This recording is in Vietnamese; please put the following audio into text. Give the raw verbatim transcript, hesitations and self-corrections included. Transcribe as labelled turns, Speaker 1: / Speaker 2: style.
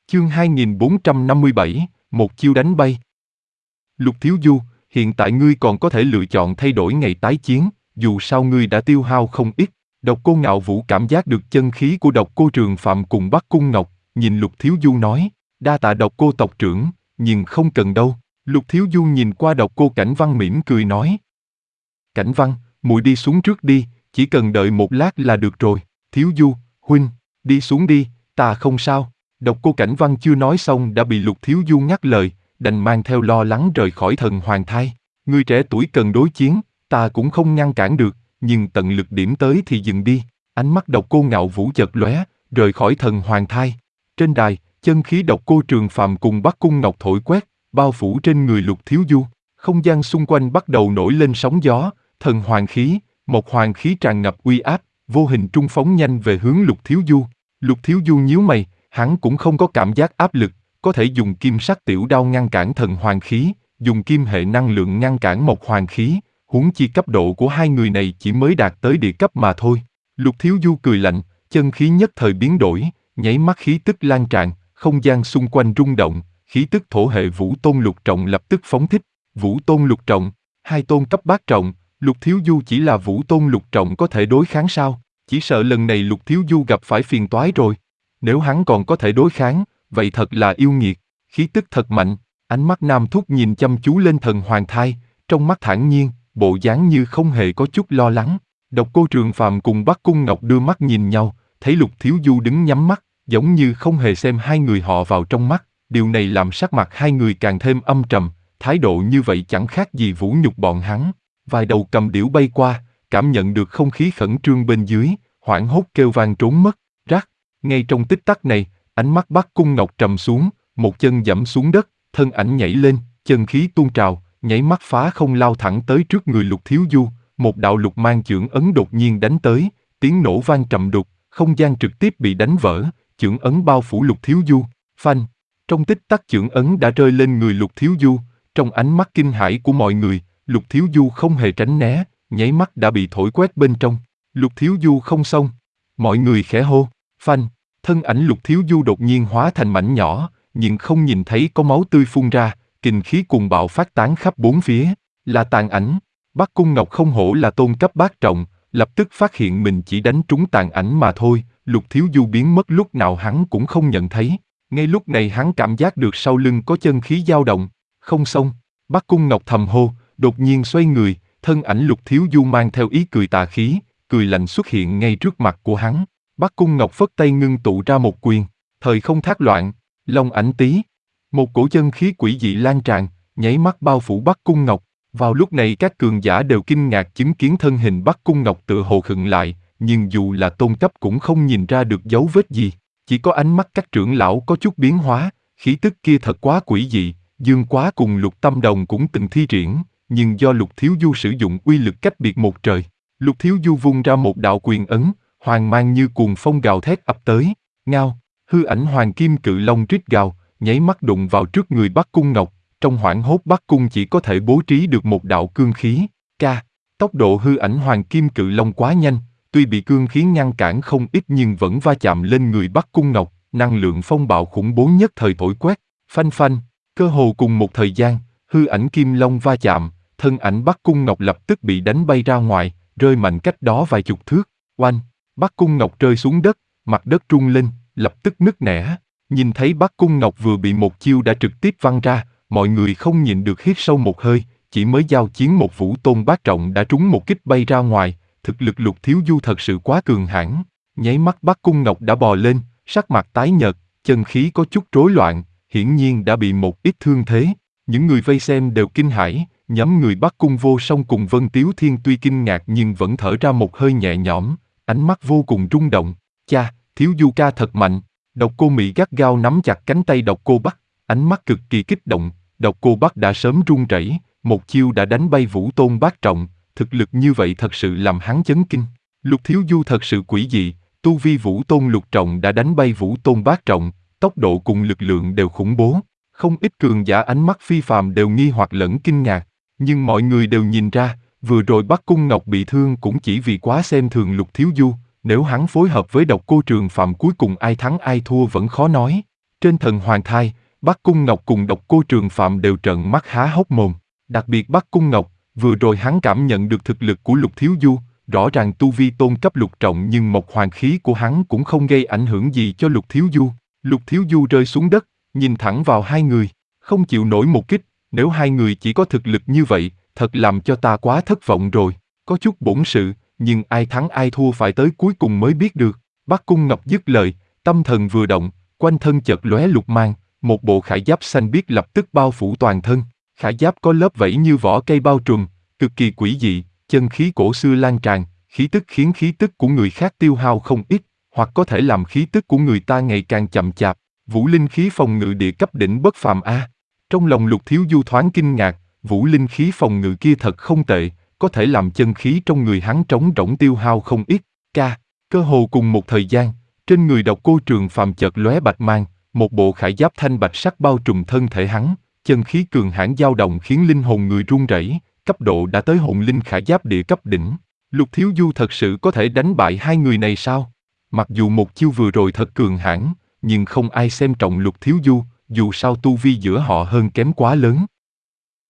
Speaker 1: Chương hai nghìn bốn trăm năm mươi bảy, một chiêu đánh bay. Lục Thiếu Du, hiện tại ngươi còn có thể lựa chọn thay đổi ngày tái chiến, dù sao ngươi đã tiêu hao không ít. Độc Cô Ngạo Vũ cảm giác được chân khí của Độc Cô Trường Phạm cùng Bắc Cung Ngọc, nhìn Lục Thiếu Du nói, đa tạ Độc Cô tộc trưởng, nhưng không cần đâu. Lục Thiếu Du nhìn qua Độc Cô Cảnh Văn mỉm cười nói, Cảnh Văn, muội đi xuống trước đi, chỉ cần đợi một lát là được rồi. Thiếu Du, huynh, đi xuống đi, ta không sao. Độc Cô Cảnh Văn chưa nói xong đã bị Lục Thiếu Du ngắt lời, đành mang theo lo lắng rời khỏi Thần Hoàng Thai. Người trẻ tuổi cần đối chiến, ta cũng không ngăn cản được, nhưng tận lực điểm tới thì dừng đi. Ánh mắt Độc Cô Ngạo Vũ chợt lóe, rời khỏi Thần Hoàng Thai. Trên đài, chân khí Độc Cô Trường Phàm cùng Bắc Cung Ngọc thổi quét, bao phủ trên người Lục Thiếu Du. Không gian xung quanh bắt đầu nổi lên sóng gió, thần hoàng khí, một hoàng khí tràn ngập uy áp, vô hình trung phóng nhanh về hướng Lục Thiếu Du. Lục Thiếu Du nhíu mày, hắn cũng không có cảm giác áp lực, có thể dùng kim sắc tiểu đao ngăn cản thần hoàng khí, dùng kim hệ năng lượng ngăn cản một hoàng khí, huống chi cấp độ của hai người này chỉ mới đạt tới địa cấp mà thôi. Lục Thiếu Du cười lạnh, chân khí nhất thời biến đổi, nháy mắt khí tức lan tràn, không gian xung quanh rung động, khí tức thổ hệ Vũ Tôn Lục Trọng lập tức phóng thích. Vũ Tôn Lục Trọng, hai tôn cấp bát trọng, Lục Thiếu Du chỉ là Vũ Tôn Lục Trọng có thể đối kháng sao? Chỉ sợ lần này Lục Thiếu Du gặp phải phiền toái rồi. Nếu hắn còn có thể đối kháng, vậy thật là yêu nghiệt, khí tức thật mạnh. Ánh mắt Nam Thúc nhìn chăm chú lên Thần Hoàng Thai, trong mắt thản nhiên, bộ dáng như không hề có chút lo lắng. Độc Cô Trường Phàm cùng Bắc Cung Ngọc đưa mắt nhìn nhau, thấy Lục Thiếu Du đứng nhắm mắt, giống như không hề xem hai người họ vào trong mắt. Điều này làm sắc mặt hai người càng thêm âm trầm, thái độ như vậy chẳng khác gì vũ nhục bọn hắn. Vài đầu cầm điểu bay qua, cảm nhận được không khí khẩn trương bên dưới, hoảng hốt kêu vang trốn mất. Rắc, ngay trong tích tắc này, ánh mắt Bắc Cung Ngọc trầm xuống, một chân giẫm xuống đất, thân ảnh nhảy lên, chân khí tuôn trào, nháy mắt phá không lao thẳng tới trước người Lục Thiếu Du. Một đạo lục mang chưởng ấn đột nhiên đánh tới, tiếng nổ vang trầm đục, không gian trực tiếp bị đánh vỡ, chưởng ấn bao phủ Lục Thiếu Du. Phanh, trong tích tắc chưởng ấn đã rơi lên người Lục Thiếu Du. Trong ánh mắt kinh hãi của mọi người, Lục Thiếu Du không hề tránh né, nháy mắt đã bị thổi quét bên trong. Lục Thiếu Du không xong. Mọi người khẽ hô, phanh, thân ảnh Lục Thiếu Du đột nhiên hóa thành mảnh nhỏ, nhưng không nhìn thấy có máu tươi phun ra, kình khí cuồng bạo phát tán khắp bốn phía, là tàn ảnh. Bắc Cung Ngọc không hổ là tôn cấp bát trọng, lập tức phát hiện mình chỉ đánh trúng tàn ảnh mà thôi, Lục Thiếu Du biến mất lúc nào hắn cũng không nhận thấy. Ngay lúc này hắn cảm giác được sau lưng có chân khí dao động. Không xong, Bắc Cung Ngọc thầm hô, đột nhiên xoay người, thân ảnh Lục Thiếu Du mang theo ý cười tà khí, cười lạnh xuất hiện ngay trước mặt của hắn. Bắc Cung Ngọc phất tay ngưng tụ ra một quyền, thời không thác loạn, long ảnh tí. Một cổ chân khí quỷ dị lan tràn, nháy mắt bao phủ Bắc Cung Ngọc. Vào lúc này các cường giả đều kinh ngạc chứng kiến thân hình Bắc Cung Ngọc tựa hồ khựng lại, nhưng dù là tôn cấp cũng không nhìn ra được dấu vết gì. Chỉ có ánh mắt các trưởng lão có chút biến hóa, khí tức kia thật quá quỷ dị. Dương Quá cùng Lục Tâm Đồng cũng từng thi triển, nhưng do Lục Thiếu Du sử dụng uy lực cách biệt một trời. Lục Thiếu Du vung ra một đạo quyền ấn, hoàng mang như cuồng phong gào thét ập tới, ngao, hư ảnh hoàng kim cự long rít gào, nháy mắt đụng vào trước người Bắc Cung Ngọc. Trong hoảng hốt Bắc Cung chỉ có thể bố trí được một đạo cương khí, ca. Tốc độ hư ảnh hoàng kim cự long quá nhanh, tuy bị cương khí ngăn cản không ít nhưng vẫn va chạm lên người Bắc Cung Ngọc, năng lượng phong bạo khủng bố nhất thời thổi quét, phanh phanh. Cơ hồ cùng một thời gian, hư ảnh kim long va chạm, thân ảnh Bắc Cung Ngọc lập tức bị đánh bay ra ngoài, rơi mạnh cách đó vài chục thước. Oanh, Bắc Cung Ngọc rơi xuống đất, mặt đất rung lên, lập tức nứt nẻ. Nhìn thấy Bắc Cung Ngọc vừa bị một chiêu đã trực tiếp văng ra, mọi người không nhịn được hít sâu một hơi, chỉ mới giao chiến một Vũ Tôn bát trọng đã trúng một kích bay ra ngoài, thực lực Lục Thiếu Du thật sự quá cường hãn. Nháy mắt Bắc Cung Ngọc đã bò lên, sắc mặt tái nhợt, chân khí có chút rối loạn, hiển nhiên đã bị một ít thương thế. Những người vây xem đều kinh hãi, nhóm người Bắc Cung Vô Song cùng Vân Tiếu Thiên tuy kinh ngạc nhưng vẫn thở ra một hơi nhẹ nhõm, ánh mắt vô cùng rung động. Cha, Thiếu Du ca thật mạnh. Độc Cô Mỹ gắt gao nắm chặt cánh tay Độc Cô Bắc, ánh mắt cực kỳ kích động. Độc Cô Bắc đã sớm run rẩy, một chiêu đã đánh bay Vũ Tôn bát trọng, thực lực như vậy thật sự làm hắn chấn kinh. Lục Thiếu Du thật sự quỷ dị, tu vi Vũ Tôn lục trọng đã đánh bay Vũ Tôn bát trọng, tốc độ cùng lực lượng đều khủng bố. Không ít cường giả ánh mắt phi phàm đều nghi hoặc lẫn kinh ngạc, nhưng mọi người đều nhìn ra, vừa rồi Bắc Cung Ngọc bị thương cũng chỉ vì quá xem thường Lục Thiếu Du, nếu hắn phối hợp với Độc Cô Trường Phạm cuối cùng ai thắng ai thua vẫn khó nói. Trên thần hoàng thai, Bắc Cung Ngọc cùng Độc Cô Trường Phạm đều trợn mắt há hốc mồm. Đặc biệt Bắc Cung Ngọc, vừa rồi hắn cảm nhận được thực lực của Lục Thiếu Du, rõ ràng tu vi tôn cấp lục trọng nhưng mộc hoàng khí của hắn cũng không gây ảnh hưởng gì cho Lục Thiếu Du. Lục Thiếu Du rơi xuống đất, nhìn thẳng vào hai người, không chịu nổi một kích, nếu hai người chỉ có thực lực như vậy, thật làm cho ta quá thất vọng rồi. Có chút bổn sự, nhưng ai thắng ai thua phải tới cuối cùng mới biết được. Bắc Cung Ngọc dứt lời, tâm thần vừa động, quanh thân chợt lóe lục mang, một bộ khải giáp xanh biếc lập tức bao phủ toàn thân. Khải giáp có lớp vảy như vỏ cây bao trùm, cực kỳ quỷ dị, chân khí cổ xưa lan tràn, khí tức khiến khí tức của người khác tiêu hao không ít, hoặc có thể làm khí tức của người ta ngày càng chậm chạp. Vũ linh khí phòng ngự địa cấp đỉnh bất phàm a. Trong lòng Lục Thiếu Du thoáng kinh ngạc, vũ linh khí phòng ngự kia thật không tệ, có thể làm chân khí trong người hắn trống rỗng tiêu hao không ít. Ca, cơ hồ cùng một thời gian, trên người Độc Cô Trường Phàm chợt lóe bạch mang, một bộ khải giáp thanh bạch sắc bao trùm thân thể hắn, chân khí cường hãn dao động khiến linh hồn người run rẩy, cấp độ đã tới hồn linh khải giáp địa cấp đỉnh. Lục Thiếu Du thật sự có thể đánh bại hai người này sao? Mặc dù một chiêu vừa rồi thật cường hãn, nhưng không ai xem trọng Lục Thiếu Du, dù sao tu vi giữa họ hơn kém quá lớn.